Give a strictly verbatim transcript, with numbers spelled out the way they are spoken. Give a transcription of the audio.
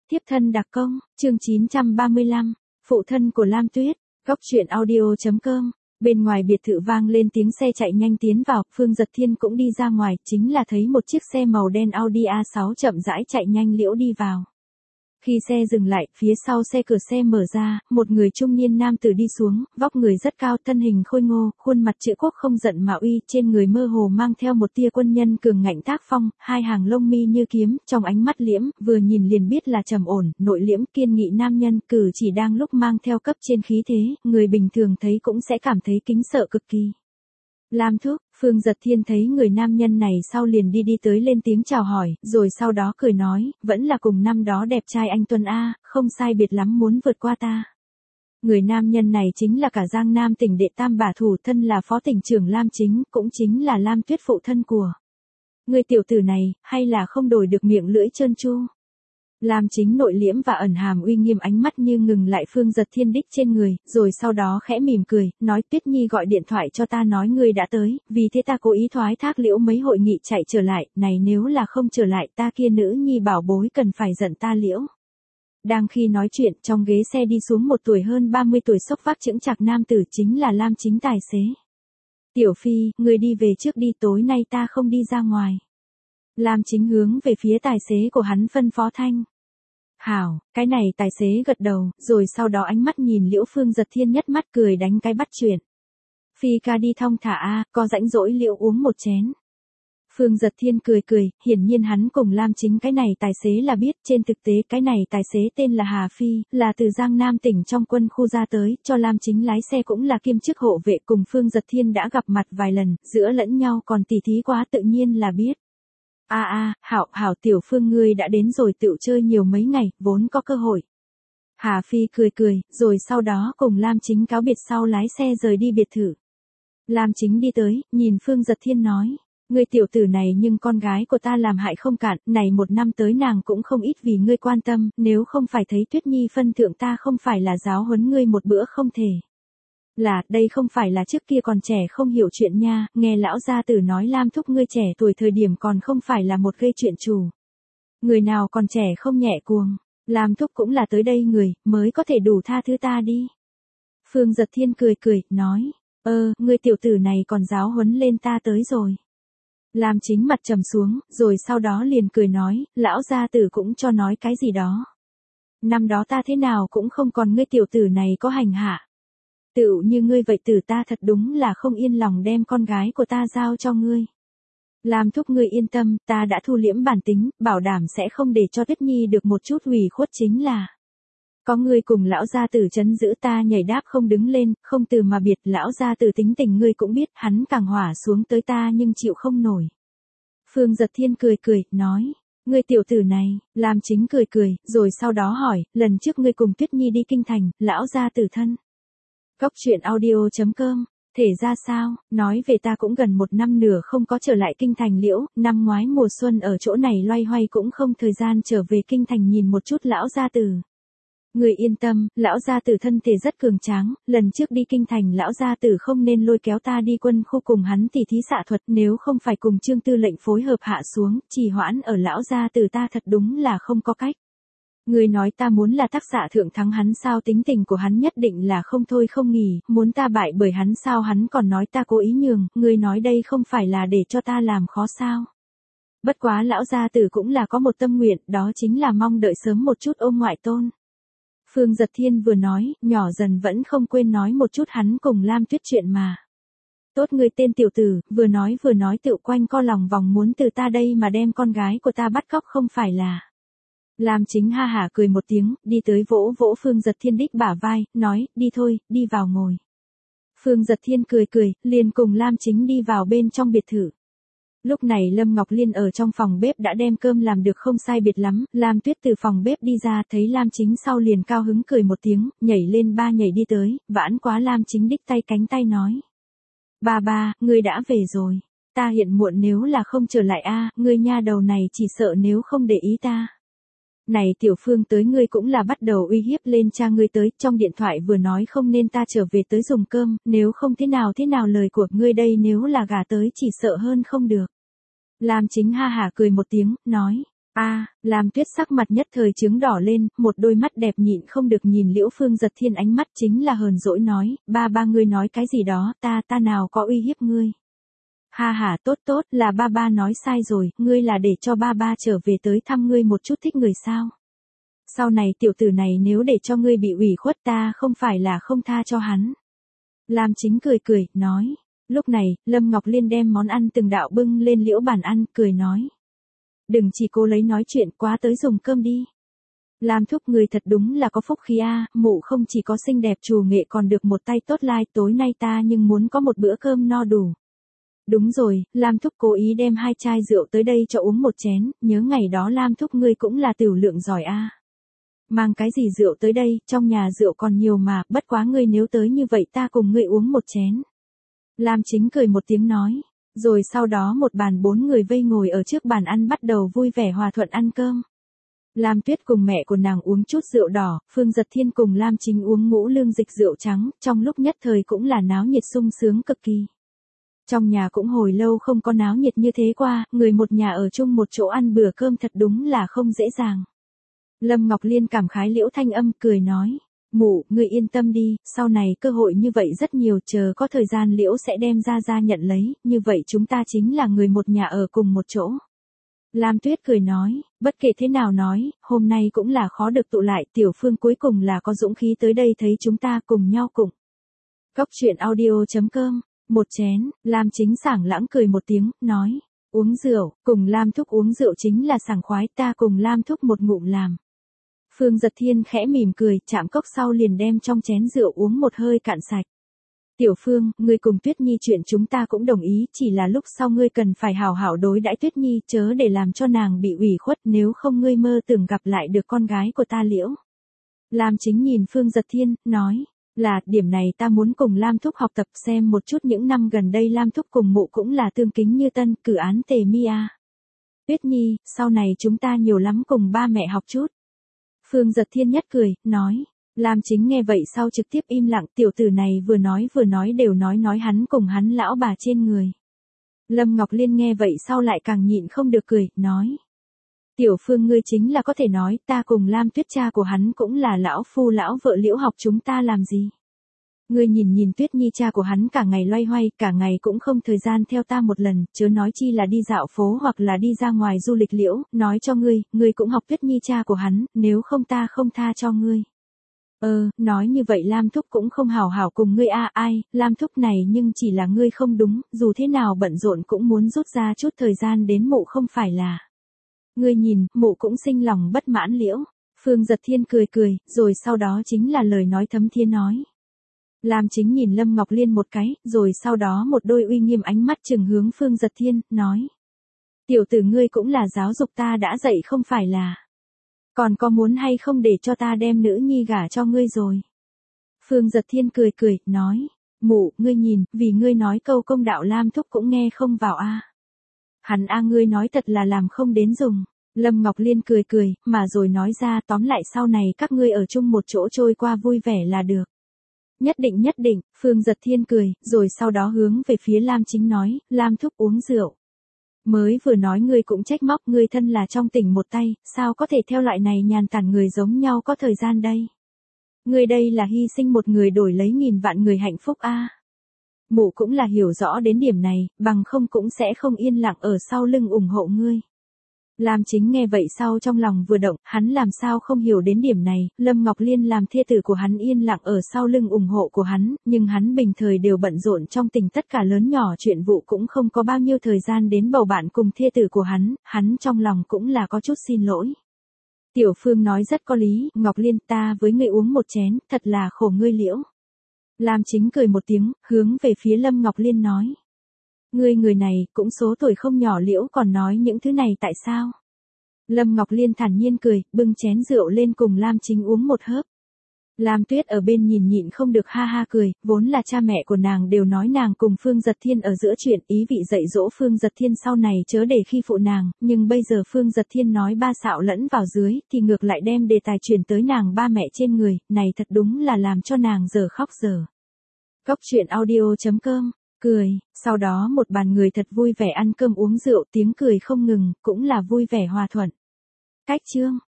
Tiếp thân đặc công, chương chín trăm ba mươi lăm, phụ thân của Lam Tuyết, góc truyện audio chấm com. Bên ngoài biệt thự vang lên tiếng xe chạy nhanh tiến vào, Phương Dật Thiên cũng đi ra ngoài, chính là thấy một chiếc xe màu đen Audi a sáu chậm rãi chạy nhanh liễu đi vào. Khi xe dừng lại, phía sau xe cửa xe mở ra, một người trung niên nam tử đi xuống, vóc người rất cao, thân hình khôi ngô, khuôn mặt chữ quốc không giận mà uy, trên người mơ hồ mang theo một tia quân nhân cường ngạnh tác phong, hai hàng lông mi như kiếm, trong ánh mắt liễm, vừa nhìn liền biết là trầm ổn, nội liễm, kiên nghị nam nhân, cử chỉ đang lúc mang theo cấp trên khí thế, người bình thường thấy cũng sẽ cảm thấy kính sợ cực kỳ. Lam Thúc, Phương Dật Thiên thấy người nam nhân này sau liền đi đi tới lên tiếng chào hỏi, rồi sau đó cười nói, vẫn là cùng năm đó đẹp trai anh Tuấn A, không sai biệt lắm muốn vượt qua ta. Người nam nhân này chính là cả Giang Nam tỉnh đệ tam bả thủ, thân là phó tỉnh trưởng Lam Chính, cũng chính là Lam Tuyết phụ thân của. Người tiểu tử này, hay là không đổi được miệng lưỡi trơn tru. Lam Chính nội liễm và ẩn hàm uy nghiêm, ánh mắt như ngừng lại Phương Dật Thiên đích trên người, rồi sau đó khẽ mỉm cười, nói Tuyết Nhi gọi điện thoại cho ta nói ngươi đã tới, vì thế ta cố ý thoái thác liễu mấy hội nghị chạy trở lại, này nếu là không trở lại ta kia nữ nhi bảo bối cần phải giận ta liễu. Đang khi nói chuyện, trong ghế xe đi xuống một tuổi hơn ba mươi tuổi xốc vác chững chạc nam tử, chính là Lam Chính tài xế. Tiểu Phi, ngươi đi về trước đi, tối nay ta không đi ra ngoài. Lam Chính hướng về phía tài xế của hắn phân phó thanh. Hảo, cái này tài xế gật đầu, rồi sau đó ánh mắt nhìn liễu Phương Dật Thiên nhất mắt cười đánh cái bắt chuyện. Phi ca đi thong thả a, có rãnh rỗi liễu uống một chén. Phương Dật Thiên cười cười, hiển nhiên hắn cùng Lam Chính cái này tài xế là biết, trên thực tế cái này tài xế tên là Hà Phi, là từ Giang Nam tỉnh trong quân khu ra tới, cho Lam Chính lái xe cũng là kiêm chức hộ vệ, cùng Phương Dật Thiên đã gặp mặt vài lần, giữa lẫn nhau còn tỉ thí quá tự nhiên là biết. A a, hảo, hảo tiểu Phương ngươi đã đến rồi, tựu chơi nhiều mấy ngày, vốn có cơ hội. Hà Phi cười cười, rồi sau đó cùng Lam Chính cáo biệt sau lái xe rời đi biệt thự. Lam Chính đi tới, nhìn Phương Dật Thiên nói, ngươi tiểu tử này nhưng con gái của ta làm hại không cạn, này một năm tới nàng cũng không ít vì ngươi quan tâm, nếu không phải thấy Tuyết Nhi phân thượng ta không phải là giáo huấn ngươi một bữa không thể. Là, đây không phải là trước kia còn trẻ không hiểu chuyện nha, nghe lão gia tử nói Lam Thúc ngươi trẻ tuổi thời điểm còn không phải là một gây chuyện chủ. Người nào còn trẻ không nhẹ cuồng, Lam Thúc cũng là tới đây người, mới có thể đủ tha thứ ta đi. Phương Dật Thiên cười cười, nói, ơ, ngươi tiểu tử này còn giáo huấn lên ta tới rồi. Lam Chính mặt trầm xuống, rồi sau đó liền cười nói, lão gia tử cũng cho nói cái gì đó. Năm đó ta thế nào cũng không còn ngươi tiểu tử này có hành hạ. Tựu như ngươi vậy tử ta thật đúng là không yên lòng đem con gái của ta giao cho ngươi. Lam Thúc ngươi yên tâm, ta đã thu liễm bản tính, bảo đảm sẽ không để cho Tuyết Nhi được một chút ủy khuất chính là. Có ngươi cùng lão gia tử trấn giữ ta nhảy đáp không đứng lên, không từ mà biệt, lão gia tử tính tình ngươi cũng biết, hắn càng hỏa xuống tới ta nhưng chịu không nổi. Phương Dật Thiên cười cười, nói, ngươi tiểu tử này, Lam Chính cười cười, rồi sau đó hỏi, lần trước ngươi cùng Tuyết Nhi đi kinh thành, lão gia tử thân. Góc truyện audio chấm com, thể ra sao, nói về ta cũng gần một năm nửa không có trở lại kinh thành liễu, năm ngoái mùa xuân ở chỗ này loay hoay cũng không thời gian trở về kinh thành nhìn một chút lão gia tử. Người yên tâm, lão gia tử thân thể rất cường tráng, lần trước đi kinh thành lão gia tử không nên lôi kéo ta đi quân khu cùng hắn tỉ thí xạ thuật, nếu không phải cùng Trương Tư lệnh phối hợp hạ xuống, trì hoãn ở lão gia tử ta thật đúng là không có cách. Người nói ta muốn là tác xạ thượng thắng hắn sao, tính tình của hắn nhất định là không thôi không nghỉ, muốn ta bại bởi hắn sao, hắn còn nói ta cố ý nhường, người nói đây không phải là để cho ta làm khó sao. Bất quá lão gia tử cũng là có một tâm nguyện, đó chính là mong đợi sớm một chút ôm ngoại tôn. Phương Dật Thiên vừa nói, nhỏ dần vẫn không quên nói một chút hắn cùng Lam Tuyết chuyện mà. Tốt người tên tiểu tử, vừa nói vừa nói tự quanh co lòng vòng muốn từ ta đây mà đem con gái của ta bắt cóc không phải là. Lam Chính ha hả cười một tiếng, đi tới vỗ vỗ Phương Dật Thiên đích bả vai, nói, đi thôi, đi vào ngồi. Phương Dật Thiên cười cười, liền cùng Lam Chính đi vào bên trong biệt thự. Lúc này Lâm Ngọc Liên ở trong phòng bếp đã đem cơm làm được không sai biệt lắm, Lam Tuyết từ phòng bếp đi ra thấy Lam Chính sau liền cao hứng cười một tiếng, nhảy lên ba nhảy đi tới, vãn quá Lam Chính đích tay cánh tay nói. Ba ba, ngươi đã về rồi, ta hiện muộn nếu là không trở lại a, ngươi nha đầu này chỉ sợ nếu không để ý ta. Này tiểu Phương tới ngươi cũng là bắt đầu uy hiếp lên cha ngươi tới, trong điện thoại vừa nói không nên ta trở về tới dùng cơm, nếu không thế nào thế nào lời của ngươi đây nếu là gả tới chỉ sợ hơn không được. Lam Chính ha hả cười một tiếng, nói, A, Lam Tuyết sắc mặt nhất thời chướng đỏ lên, một đôi mắt đẹp nhịn không được nhìn Liễu Phương Giật Thiên, ánh mắt chính là hờn dỗi nói, ba ba ngươi nói cái gì đó, ta ta nào có uy hiếp ngươi. Ha ha, tốt tốt, là ba ba nói sai rồi, ngươi là để cho ba ba trở về tới thăm ngươi một chút thích người sao. Sau này tiểu tử này nếu để cho ngươi bị ủy khuất ta không phải là không tha cho hắn. Lam Chính cười cười, nói. Lúc này, Lâm Ngọc Liên đem món ăn từng đạo bưng lên liễu bàn ăn, cười nói. Đừng chỉ cố lấy nói chuyện, quá tới dùng cơm đi. Lam thúc người thật đúng là có phúc khí a, mụ không chỉ có xinh đẹp trù nghệ còn được một tay tốt lai, tối nay ta nhưng muốn có một bữa cơm no đủ. Đúng rồi, Lam thúc cố ý đem hai chai rượu tới đây cho uống một chén, nhớ ngày đó Lam thúc ngươi cũng là tiểu lượng giỏi a. Mang cái gì rượu tới đây, trong nhà rượu còn nhiều mà, bất quá ngươi nếu tới như vậy ta cùng ngươi uống một chén. Lam Chính cười một tiếng nói, rồi sau đó một bàn bốn người vây ngồi ở trước bàn ăn bắt đầu vui vẻ hòa thuận ăn cơm. Lam Tuyết cùng mẹ của nàng uống chút rượu đỏ, Phương Giật Thiên cùng Lam Chính uống ngũ lương dịch rượu trắng, trong lúc nhất thời cũng là náo nhiệt sung sướng cực kỳ. Trong nhà cũng hồi lâu không có náo nhiệt như thế qua, người một nhà ở chung một chỗ ăn bữa cơm thật đúng là không dễ dàng. Lâm Ngọc Liên cảm khái Liễu Thanh Âm cười nói, mụ, ngươi yên tâm đi, sau này cơ hội như vậy rất nhiều, chờ có thời gian Liễu sẽ đem ra ra nhận lấy, như vậy chúng ta chính là người một nhà ở cùng một chỗ. Lam Tuyết cười nói, bất kể thế nào nói, hôm nay cũng là khó được tụ lại, Tiểu Phương cuối cùng là có dũng khí tới đây thấy chúng ta cùng nhau cùng. Cốc truyện audio chấm com, một chén, Lam Chính sảng lãng cười một tiếng, nói, uống rượu, cùng Lam Thúc uống rượu chính là sảng khoái, ta cùng Lam Thúc một ngụm làm. Phương Giật Thiên khẽ mỉm cười, chạm cốc sau liền đem trong chén rượu uống một hơi cạn sạch. Tiểu Phương, ngươi cùng Tuyết Nhi chuyện chúng ta cũng đồng ý, chỉ là lúc sau ngươi cần phải hảo hảo đối đãi Tuyết Nhi, chớ để làm cho nàng bị ủy khuất, nếu không ngươi mơ tưởng gặp lại được con gái của ta Liễu. Lam Chính nhìn Phương Giật Thiên, nói, là, điểm này ta muốn cùng Lam Thúc học tập, xem một chút những năm gần đây Lam Thúc cùng mụ cũng là tương kính như tân, cử án tề mi a. Tuyết Nhi, sau này chúng ta nhiều lắm cùng ba mẹ học chút. Phương Giật Thiên nhất cười, nói. Lam Chính nghe vậy sau trực tiếp im lặng, tiểu tử này vừa nói vừa nói đều nói nói hắn cùng hắn lão bà trên người. Lâm Ngọc Liên nghe vậy sau lại càng nhịn không được cười, nói. Tiểu Phương ngươi chính là có thể nói, ta cùng Lam Tuyết cha của hắn cũng là lão phu lão vợ Liễu học chúng ta làm gì. Ngươi nhìn nhìn Tuyết Nhi cha của hắn cả ngày loay hoay, cả ngày cũng không thời gian theo ta một lần, chớ nói chi là đi dạo phố hoặc là đi ra ngoài du lịch Liễu, nói cho ngươi, ngươi cũng học Tuyết Nhi cha của hắn, nếu không ta không tha cho ngươi. Ờ, nói như vậy Lam Thúc cũng không hảo hảo cùng ngươi a, ai, Lam Thúc này nhưng chỉ là ngươi không đúng, dù thế nào bận rộn cũng muốn rút ra chút thời gian đến mụ không phải là. Ngươi nhìn, mụ cũng sinh lòng bất mãn Liễu. Phương Giật Thiên cười cười, rồi sau đó chính là lời nói thấm thía nói. Lam Chính nhìn Lâm Ngọc Liên một cái, rồi sau đó một đôi uy nghiêm ánh mắt trừng hướng Phương Giật Thiên, nói. Tiểu tử ngươi cũng là giáo dục ta đã dạy không phải là. Còn có muốn hay không để cho ta đem nữ nhi gả cho ngươi rồi. Phương Giật Thiên cười cười, nói. Mụ, ngươi nhìn, vì ngươi nói câu công đạo Lam Thúc cũng nghe không vào a. Hắn a ngươi nói thật là làm không đến dùng. Lâm Ngọc Liên cười cười, mà rồi nói ra tóm lại sau này các ngươi ở chung một chỗ trôi qua vui vẻ là được. Nhất định nhất định, Phương Giật Thiên cười, rồi sau đó hướng về phía Lam Chính nói, Lam Thúc uống rượu. Mới vừa nói ngươi cũng trách móc, ngươi thân là trong tỉnh một tay, sao có thể theo loại này nhàn tản người giống nhau có thời gian đây. Ngươi đây là hy sinh một người đổi lấy nghìn vạn người hạnh phúc a. Mụ cũng là hiểu rõ đến điểm này, bằng không cũng sẽ không yên lặng ở sau lưng ủng hộ ngươi. Lam Chính nghe vậy sau trong lòng vừa động, hắn làm sao không hiểu đến điểm này, Lâm Ngọc Liên làm thê tử của hắn yên lặng ở sau lưng ủng hộ của hắn, nhưng hắn bình thời đều bận rộn trong tình tất cả lớn nhỏ chuyện vụ cũng không có bao nhiêu thời gian đến bầu bạn cùng thê tử của hắn, hắn trong lòng cũng là có chút xin lỗi. Tiểu Phương nói rất có lý, Ngọc Liên ta với ngươi uống một chén, thật là khổ ngươi Liễu. Lam Chính cười một tiếng, hướng về phía Lâm Ngọc Liên nói. Ngươi người này, cũng số tuổi không nhỏ Liễu còn nói những thứ này tại sao? Lâm Ngọc Liên thản nhiên cười, bưng chén rượu lên cùng Lam Chính uống một hớp. Lam Tuyết ở bên nhìn nhịn không được ha ha cười, vốn là cha mẹ của nàng đều nói nàng cùng Phương Giật Thiên ở giữa chuyện, ý vị dạy dỗ Phương Giật Thiên sau này chớ để khi phụ nàng, nhưng bây giờ Phương Giật Thiên nói ba xạo lẫn vào dưới, thì ngược lại đem đề tài chuyển tới nàng ba mẹ trên người, này thật đúng là làm cho nàng giờ khóc giờ. Cốc truyện audio chấm com, cười, sau đó một bàn người thật vui vẻ ăn cơm uống rượu, tiếng cười không ngừng, cũng là vui vẻ hòa thuận. Cách chương